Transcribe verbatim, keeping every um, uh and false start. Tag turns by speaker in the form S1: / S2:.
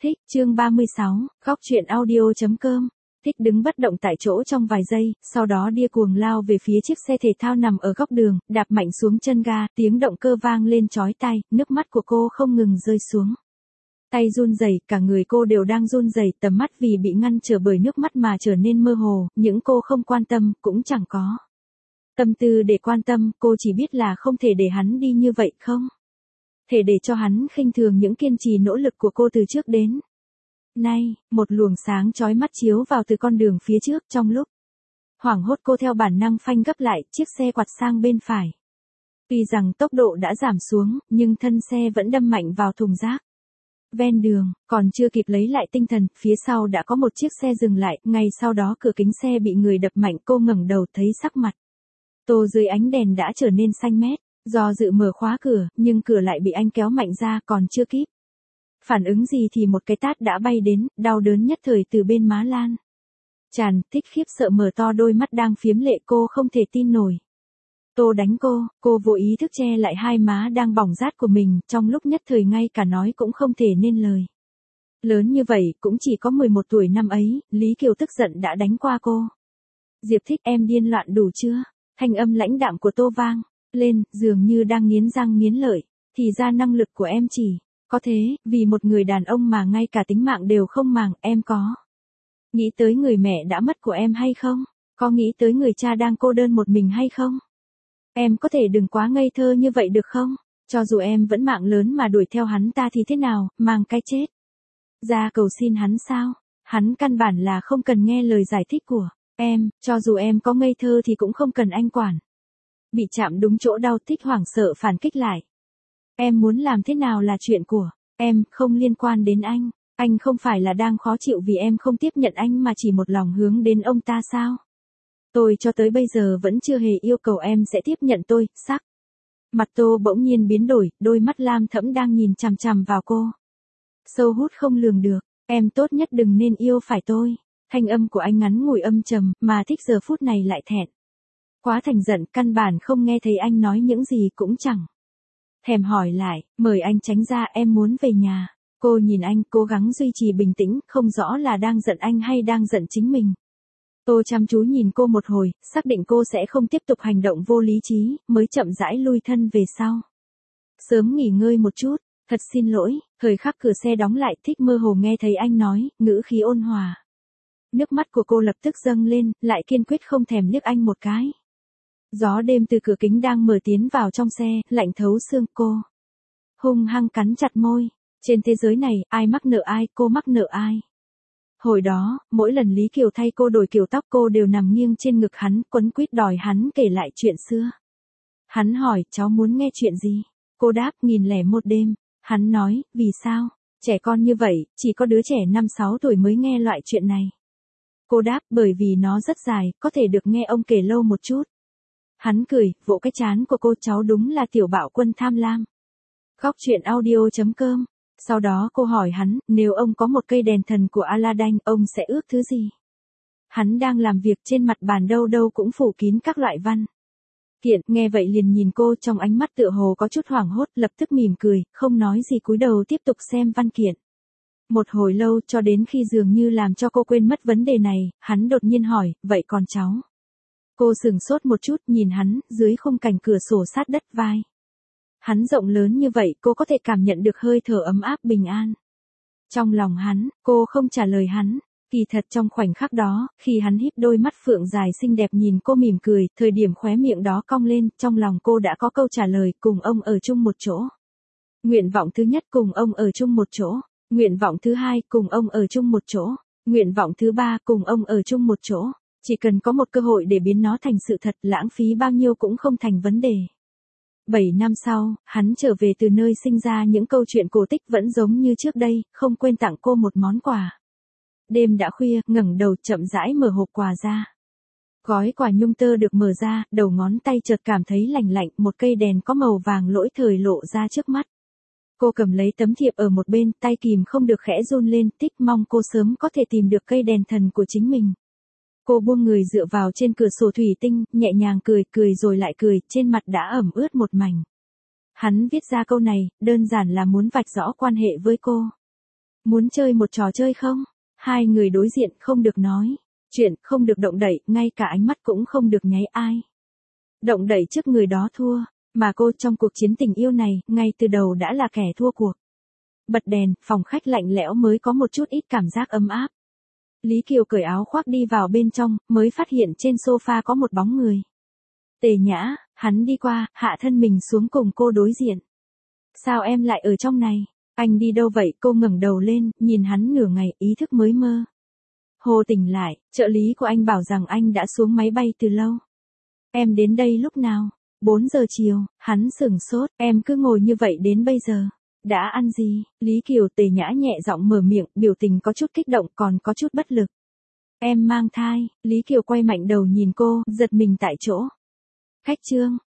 S1: Thích, chương ba mươi sáu, góc truyện audio.com. Thích đứng bất động tại chỗ trong vài giây, sau đó điên cuồng lao về phía chiếc xe thể thao nằm ở góc đường, đạp mạnh xuống chân ga, tiếng động cơ vang lên chói tai, nước mắt của cô không ngừng rơi xuống. Tay run rẩy, cả người cô đều đang run rẩy, tầm mắt vì bị ngăn trở bởi nước mắt mà trở nên mơ hồ, những cô không quan tâm, cũng chẳng có tâm tư để quan tâm, cô chỉ biết là không thể để hắn đi như vậy không thể để cho hắn khinh thường những kiên trì nỗ lực của cô từ trước đến nay. Một luồng sáng chói mắt chiếu vào từ con đường phía trước, trong lúc hoảng hốt cô theo bản năng phanh gấp lại, chiếc xe quặt sang bên phải. Tuy rằng tốc độ đã giảm xuống, nhưng thân xe vẫn đâm mạnh vào thùng rác ven đường, còn chưa kịp lấy lại tinh thần, phía sau đã có một chiếc xe dừng lại, ngay sau đó cửa kính xe bị người đập mạnh, cô ngẩng đầu thấy sắc mặt Tô dưới ánh đèn đã trở nên xanh mét. Do dự mở khóa cửa, nhưng cửa lại bị anh kéo mạnh ra, còn chưa kịp phản ứng gì thì một cái tát đã bay đến, đau đớn nhất thời từ bên má lan tràn. Thích khiếp sợ mở to đôi mắt đang phiếm lệ, cô không thể tin nổi. Tô đánh cô, cô vô ý thức che lại hai má đang bỏng rát của mình, trong lúc nhất thời ngay cả nói cũng không thể nên lời. Lớn như vậy, cũng chỉ có mười một tuổi năm ấy, Lý Kiều tức giận đã đánh qua cô. Diệp Thích, em điên loạn đủ chưa? Thanh âm lãnh đạm của Tô vang lên, dường như đang nghiến răng nghiến lợi. Thì ra năng lực của em chỉ có thế, vì một người đàn ông mà ngay cả tính mạng đều không màng. Em có nghĩ tới người mẹ đã mất của em hay không? Có nghĩ tới người cha đang cô đơn một mình hay không? Em có thể đừng quá ngây thơ như vậy được không? Cho dù em vẫn mạng lớn mà đuổi theo hắn ta thì thế nào, mang cái chết ra cầu xin hắn sao? Hắn căn bản là không cần nghe lời giải thích của em, cho dù em có ngây thơ thì cũng không cần anh quản. Bị chạm đúng chỗ đau, Thích hoảng sợ phản kích lại. Em muốn làm thế nào là chuyện của em, không liên quan đến anh. Anh không phải là đang khó chịu vì em không tiếp nhận anh mà chỉ một lòng hướng đến ông ta sao? Tôi cho tới bây giờ vẫn chưa hề yêu cầu em sẽ tiếp nhận tôi. Sắc mặt Tô bỗng nhiên biến đổi, đôi mắt lam thẫm đang nhìn chằm chằm vào cô sâu hút không lường được. Em tốt nhất đừng nên yêu phải tôi. Thanh âm của anh ngắn ngủi âm trầm, mà Thích giờ phút này lại thẹn quá thành giận, căn bản không nghe thấy anh nói những gì, cũng chẳng thèm hỏi lại. Mời anh tránh ra, em muốn về nhà. Cô nhìn anh, cố gắng duy trì bình tĩnh, không rõ là đang giận anh hay đang giận chính mình. Tô chăm chú nhìn cô một hồi, xác định cô sẽ không tiếp tục hành động vô lý trí, mới chậm rãi lui thân về sau. Sớm nghỉ ngơi một chút, thật xin lỗi. Thời khắc cửa xe đóng lại, Thích mơ hồ nghe thấy anh nói, ngữ khí ôn hòa. Nước mắt của cô lập tức dâng lên, lại kiên quyết không thèm liếc anh một cái. Gió đêm từ cửa kính đang mở tiến vào trong xe, lạnh thấu xương. Cô hung hăng cắn chặt môi. Trên thế giới này, ai mắc nợ ai, cô mắc nợ ai? Hồi đó, mỗi lần Lý Kiều thay cô đổi kiểu tóc, cô đều nằm nghiêng trên ngực hắn, quấn quýt đòi hắn kể lại chuyện xưa. Hắn hỏi, cháu muốn nghe chuyện gì? Cô đáp, nghìn lẻ một đêm. Hắn nói, vì sao? Trẻ con như vậy, chỉ có đứa trẻ năm sáu tuổi mới nghe loại chuyện này. Cô đáp, bởi vì nó rất dài, có thể được nghe ông kể lâu một chút. Hắn cười, vỗ cái trán của cô, cháu đúng là tiểu bạo quân tham lam. Góc truyện audio.com. Sau đó cô hỏi hắn, nếu ông có một cây đèn thần của Aladdin, ông sẽ ước thứ gì? Hắn đang làm việc, trên mặt bàn đâu đâu cũng phủ kín các loại văn kiện, nghe vậy liền nhìn cô, trong ánh mắt tựa hồ có chút hoảng hốt, lập tức mỉm cười, không nói gì cúi đầu tiếp tục xem văn kiện. Một hồi lâu, cho đến khi dường như làm cho cô quên mất vấn đề này, hắn đột nhiên hỏi, vậy còn cháu? Cô sửng sốt một chút, nhìn hắn, dưới khung cảnh cửa sổ sát đất vai hắn rộng lớn như vậy, cô có thể cảm nhận được hơi thở ấm áp bình an trong lòng hắn. Cô không trả lời hắn. Kỳ thật trong khoảnh khắc đó, khi hắn híp đôi mắt phượng dài xinh đẹp nhìn cô mỉm cười, thời điểm khóe miệng đó cong lên, trong lòng cô đã có câu trả lời, cùng ông ở chung một chỗ. Nguyện vọng thứ nhất, cùng ông ở chung một chỗ. Nguyện vọng thứ hai, cùng ông ở chung một chỗ. Nguyện vọng thứ ba, cùng ông ở chung một chỗ. Chỉ cần có một cơ hội để biến nó thành sự thật, lãng phí bao nhiêu cũng không thành vấn đề. Bảy năm sau, hắn trở về từ nơi sinh ra, những câu chuyện cổ tích vẫn giống như trước đây, không quên tặng cô một món quà. Đêm đã khuya, ngẩng đầu chậm rãi mở hộp quà ra. Gói quà nhung tơ được mở ra, đầu ngón tay chợt cảm thấy lạnh lạnh, một cây đèn có màu vàng lỗi thời lộ ra trước mắt. Cô cầm lấy tấm thiệp ở một bên, tay kìm không được khẽ run lên, Thích mong cô sớm có thể tìm được cây đèn thần của chính mình. Cô buông người dựa vào trên cửa sổ thủy tinh, nhẹ nhàng cười, cười rồi lại cười, trên mặt đã ẩm ướt một mảnh. Hắn viết ra câu này, đơn giản là muốn vạch rõ quan hệ với cô. Muốn chơi một trò chơi không? Hai người đối diện không được nói chuyện, không được động đậy, ngay cả ánh mắt cũng không được nháy ai. Động đậy trước người đó thua, mà cô trong cuộc chiến tình yêu này, ngay từ đầu đã là kẻ thua cuộc. Bật đèn, phòng khách lạnh lẽo mới có một chút ít cảm giác ấm áp. Lý Kiều cởi áo khoác đi vào bên trong, mới phát hiện trên sofa có một bóng người. Tề Nhã, hắn đi qua, hạ thân mình xuống cùng cô đối diện. Sao em lại ở trong này? Anh đi đâu vậy? Cô ngẩng đầu lên, nhìn hắn nửa ngày, ý thức mới mơ. Hồ tỉnh lại, trợ lý của anh bảo rằng anh đã xuống máy bay từ lâu. Em đến đây lúc nào? bốn giờ chiều, hắn sửng sốt, em cứ ngồi như vậy đến bây giờ. Đã ăn gì? Lý Kiều Tề Nhã nhẹ giọng mở miệng, biểu tình có chút kích động còn có chút bất lực. Em mang thai, Lý Kiều quay mạnh đầu nhìn cô, giật mình tại chỗ. Khách trương,